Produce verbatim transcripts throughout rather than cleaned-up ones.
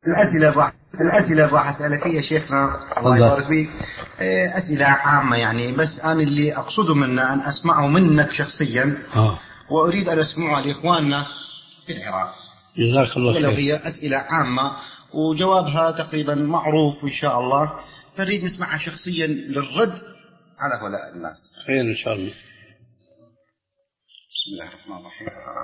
الأسئلة راح الأسئلة راح أسألك يا شيخنا الله يبارك فيك. أسئلة عامة يعني، بس أنا اللي أقصده منا أن أسمعه منك شخصيا آه. وأريد أن أسمعه لإخواننا في العراق. جزاك الله خير. ولو هي أسئلة عامة وجوابها تقريبا معروف إن شاء الله، فنريد نسمعها شخصيا للرد على هؤلاء الناس. خير إن شاء الله. بسم الله الرحمن الرحيم.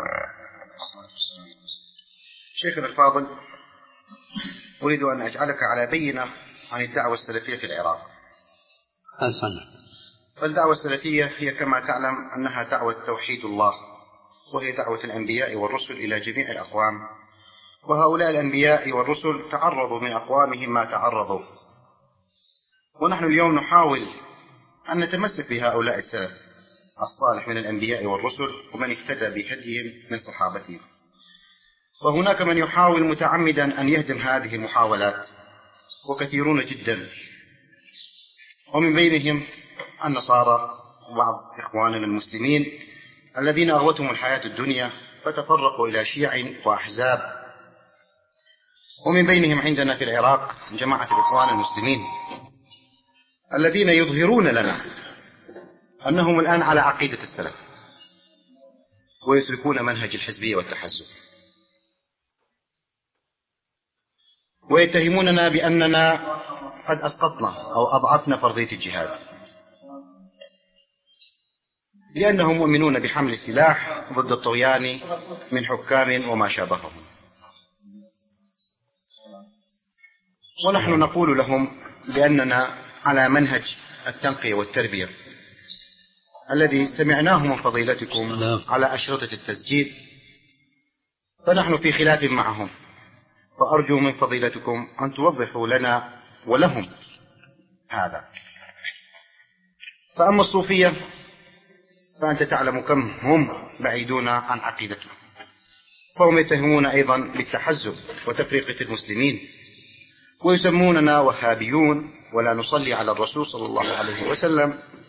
شيخنا الفاضل، أريد أن أجعلك على بينة عن الدعوة السلفية في العراق. حسنا. فالدعوة السلفية هي كما تعلم أنها دعوة توحيد الله، وهي دعوة الأنبياء والرسل إلى جميع الأقوام، وهؤلاء الأنبياء والرسل تعرضوا من أقوامهم ما تعرضوا، ونحن اليوم نحاول أن نتمسك بهؤلاء السلف الصالح من الأنبياء والرسل ومن اهتدى بهديهم من صحابتهم. وهناك من يحاول متعمدا أن يهدم هذه المحاولات، وكثيرون جدا، ومن بينهم النصارى وبعض إخواننا المسلمين الذين أغوتهم الحياة الدنيا فتفرقوا إلى شيع وأحزاب. ومن بينهم عندنا في العراق جماعة الإخوان المسلمين الذين يظهرون لنا أنهم الآن على عقيدة السلف ويتركون منهج الحزبية والتحزب، ويتهموننا بأننا قد أسقطنا أو أضعفنا فرضية الجهاد، لأنهم مؤمنون بحمل السلاح ضد الطغيان من حكام وما شابههم. ونحن نقول لهم بأننا على منهج التنقية والتربية الذي سمعناه من فضيلتكم على أشرطة التسجيل، فنحن في خلاف معهم، فأرجو من فضيلتكم أن توضحوا لنا ولهم هذا. فأما الصوفية فأنت تعلم كم هم بعيدون عن عقيدته، فهم يتهمون أيضا بالتحزب وتفرقة المسلمين، ويسموننا وهابيون ولا نصلي على الرسول صلى الله عليه وسلم،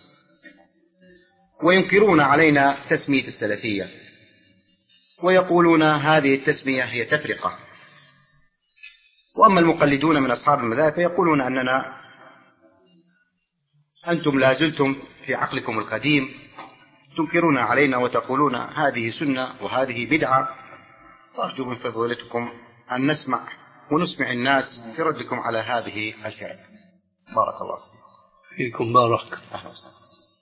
وينكرون علينا تسمية السلفية، ويقولون هذه التسمية هي تفرقة. وأما المقلدون من أصحاب المذاهب فيقولون أننا أنتم لازلتم في عقلكم القديم، تنكرون علينا وتقولون هذه سنة وهذه بدعة. فأرجو من فضيلتكم أن نسمع ونسمع الناس في ردكم على هذه الفرق. بارك الله فيكم. فيكم بارك. أهلا وسهلا.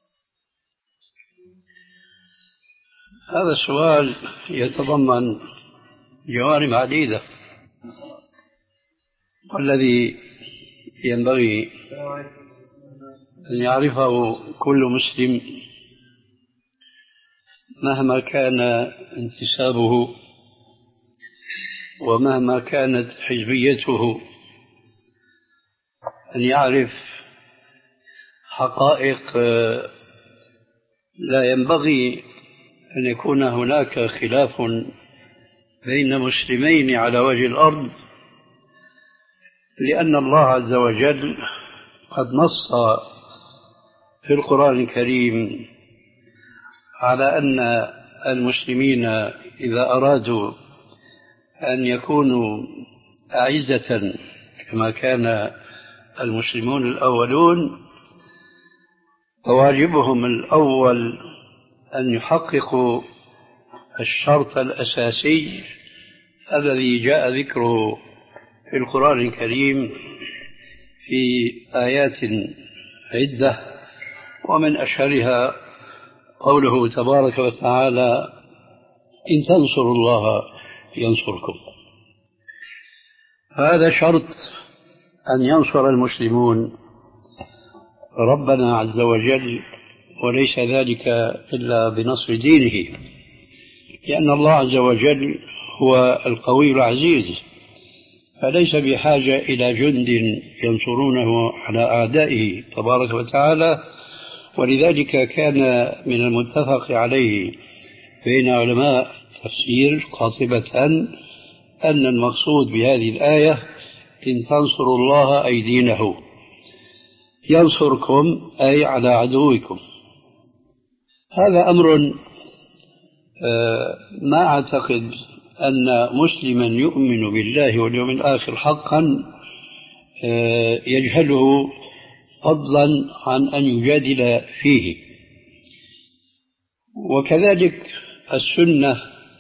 هذا السؤال يتضمن جوانب عديدة، والذي ينبغي أن يعرفه كل مسلم مهما كان انتسابه ومهما كانت حزبيته، أن يعرف حقائق لا ينبغي أن يكون هناك خلاف بين مسلمين على وجه الأرض، لأن الله عز وجل قد نص في القرآن الكريم على أن المسلمين إذا أرادوا أن يكونوا أعزة كما كان المسلمون الأولون، فواجبهم الأول أن يحققوا الشرط الأساسي الذي جاء ذكره في القرآن الكريم في آيات عدة، ومن أشهرها قوله تبارك وتعالى: إن تنصروا الله ينصركم. هذا شرط أن ينصر المسلمون ربنا عز وجل، وليس ذلك إلا بنصر دينه، لأن الله عز وجل هو القوي العزيز، فليس بحاجة إلى جند ينصرونه على أعدائه تبارك وتعالى. ولذلك كان من المتفق عليه بين علماء التفسير قاطبة أن المقصود بهذه الآية إن تنصروا الله أي دينه، ينصركم أي على عدوكم. هذا أمر ما أعتقد أن مسلما يؤمن بالله واليوم الآخر حقا يجهله فضلا عن أن يجادل فيه. وكذلك السنة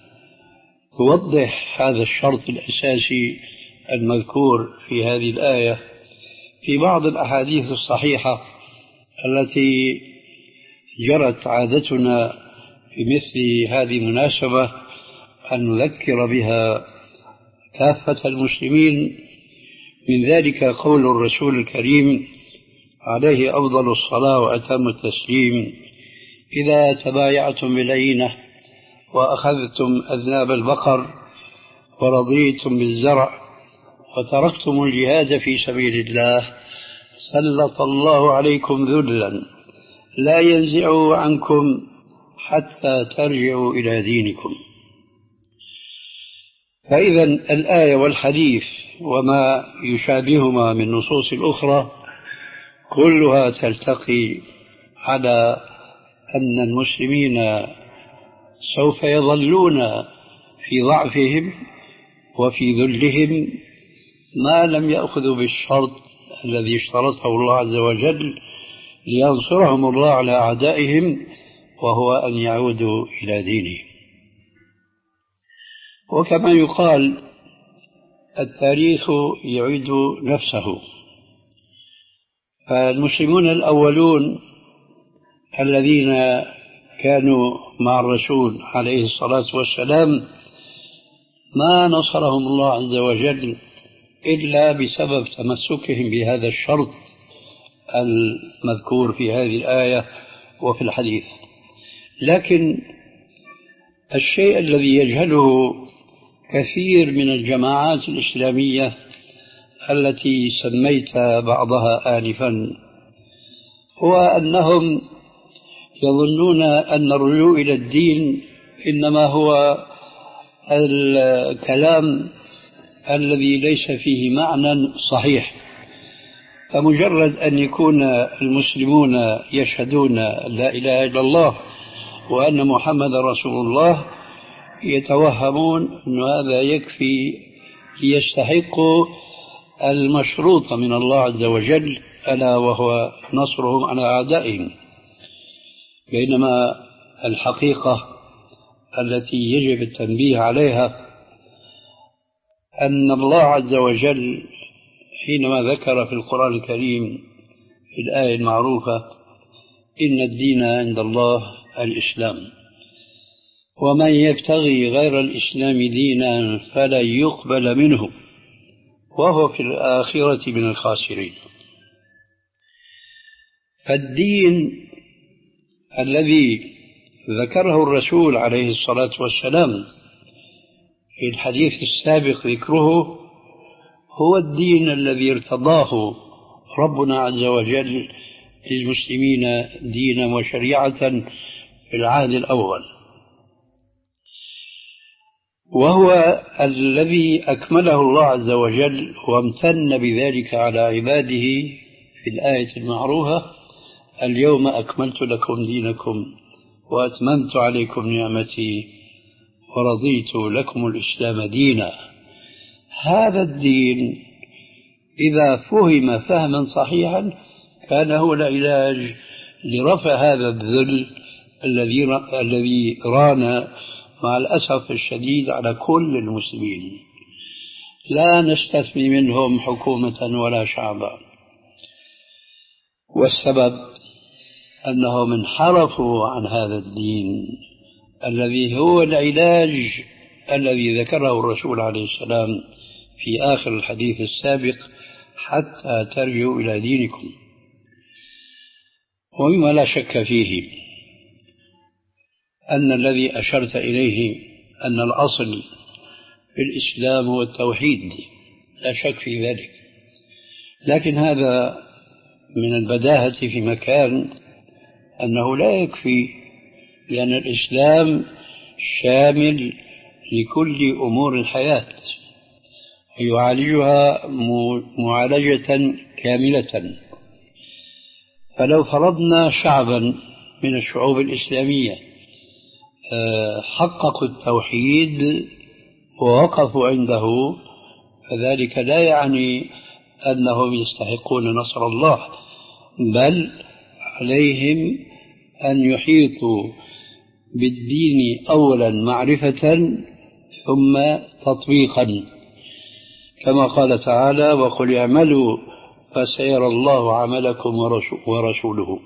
توضح هذا الشرط الأساسي المذكور في هذه الآية في بعض الأحاديث الصحيحة التي جرت عادتنا في مثل هذه المناسبة أن نذكر بها كافة المسلمين. من ذلك قول الرسول الكريم عليه أفضل الصلاة وأتم التسليم: إذا تبايعتم بالعينة وأخذتم أذناب البقر ورضيتم بالزرع وتركتم الجهاد في سبيل الله سلط الله عليكم ذلا لا ينزعه عنكم حتى ترجعوا إلى دينكم. فإذا الآية والحديث وما يشابههما من نصوص الأخرى كلها تلتقي على أن المسلمين سوف يظلون في ضعفهم وفي ذلهم ما لم يأخذوا بالشرط الذي اشترطه الله عز وجل لينصرهم الله على أعدائهم، وهو أن يعودوا إلى دينهم. وكما يقال التاريخ يعيد نفسه، فالمسلمون الأولون الذين كانوا مع الرسول عليه الصلاة والسلام ما نصرهم الله عز وجل إلا بسبب تمسكهم بهذا الشرط المذكور في هذه الآية وفي الحديث. لكن الشيء الذي يجهله كثير من الجماعات الإسلامية التي سميت بعضها آنفا هو أنهم يظنون أن الرجوع إلى الدين إنما هو الكلام الذي ليس فيه معنى صحيح. فمجرد أن يكون المسلمون يشهدون لا إله إلا الله وأن محمد رسول الله يتوهمون أن هذا يكفي ليستحقوا المشروط من الله عز وجل ألا وهو نصرهم على أعدائهم. بينما الحقيقة التي يجب التنبيه عليها أن الله عز وجل حينما ذكر في القرآن الكريم في الآية المعروفة إن الدين عند الله الإسلام ومن يبتغي غير الإسلام دينا فلن يقبل منه وهو في الآخرة من الخاسرين. فالدين الذي ذكره الرسول عليه الصلاة والسلام في الحديث السابق ذكره هو الدين الذي ارتضاه ربنا عز وجل للمسلمين دينا وشريعة في العهد الأول، وهو الذي أكمله الله عز وجل وامتن بذلك على عباده في الآية المعروفة: اليوم أكملت لكم دينكم وأتممت عليكم نعمتي ورضيت لكم الإسلام دينا. هذا الدين إذا فهم فهما صحيحا كان هو العلاج لرفع هذا الذل الذي الذي ران مع الأسف الشديد على كل المسلمين. لا نستثني منهم حكومة ولا شعبا، والسبب أنهم انحرفوا عن هذا الدين الذي هو العلاج الذي ذكره الرسول عليه السلام في آخر الحديث السابق: حتى ترجعوا إلى دينكم. ومما لا شك فيه أن الذي أشرت إليه أن الأصل في الإسلام هو التوحيد، لا شك في ذلك، لكن هذا من البداهة في مكان أنه لا يكفي، لأن الإسلام شامل لكل أمور الحياة ويعالجها معالجة كاملة. فلو فرضنا شعبا من الشعوب الإسلامية حققوا التوحيد ووقفوا عنده، فذلك لا يعني أنهم يستحقون نصر الله، بل عليهم أن يحيطوا بالدين أولا معرفة ثم تطبيقا، كما قال تعالى: وقل اعملوا فسيرى الله عملكم ورسوله.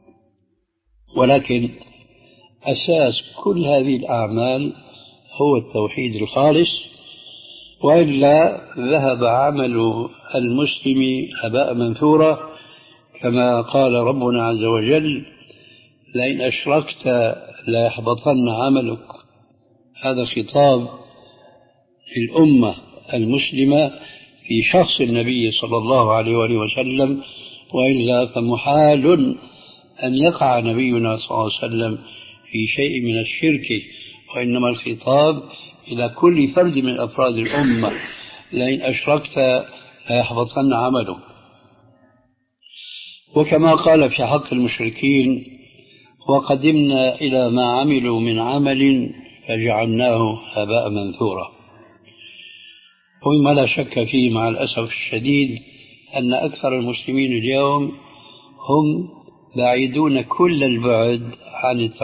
ولكن أساس كل هذه الأعمال هو التوحيد الخالص، وإلا ذهب عمل المسلم هباء منثورا، كما قال ربنا عز وجل: لئن أشركت ليحبطن عملك. هذا خطاب للأمة المسلمة في شخص النبي صلى الله عليه وآله وسلم، وإلا فمحال أن يقع نبينا صلى الله عليه وسلم في شيء من الشرك، وإنما الخطاب إلى كل فرد من أفراد الأمة: لئن أشركت ليحبطن عملك. وكما قال في حق المشركين: وقدمنا إلى ما عملوا من عمل فجعلناه هباء منثورا. ومما لا شك فيه مع الأسف الشديد أن أكثر المسلمين اليوم هم بعيدون كل البعد عن التوحيد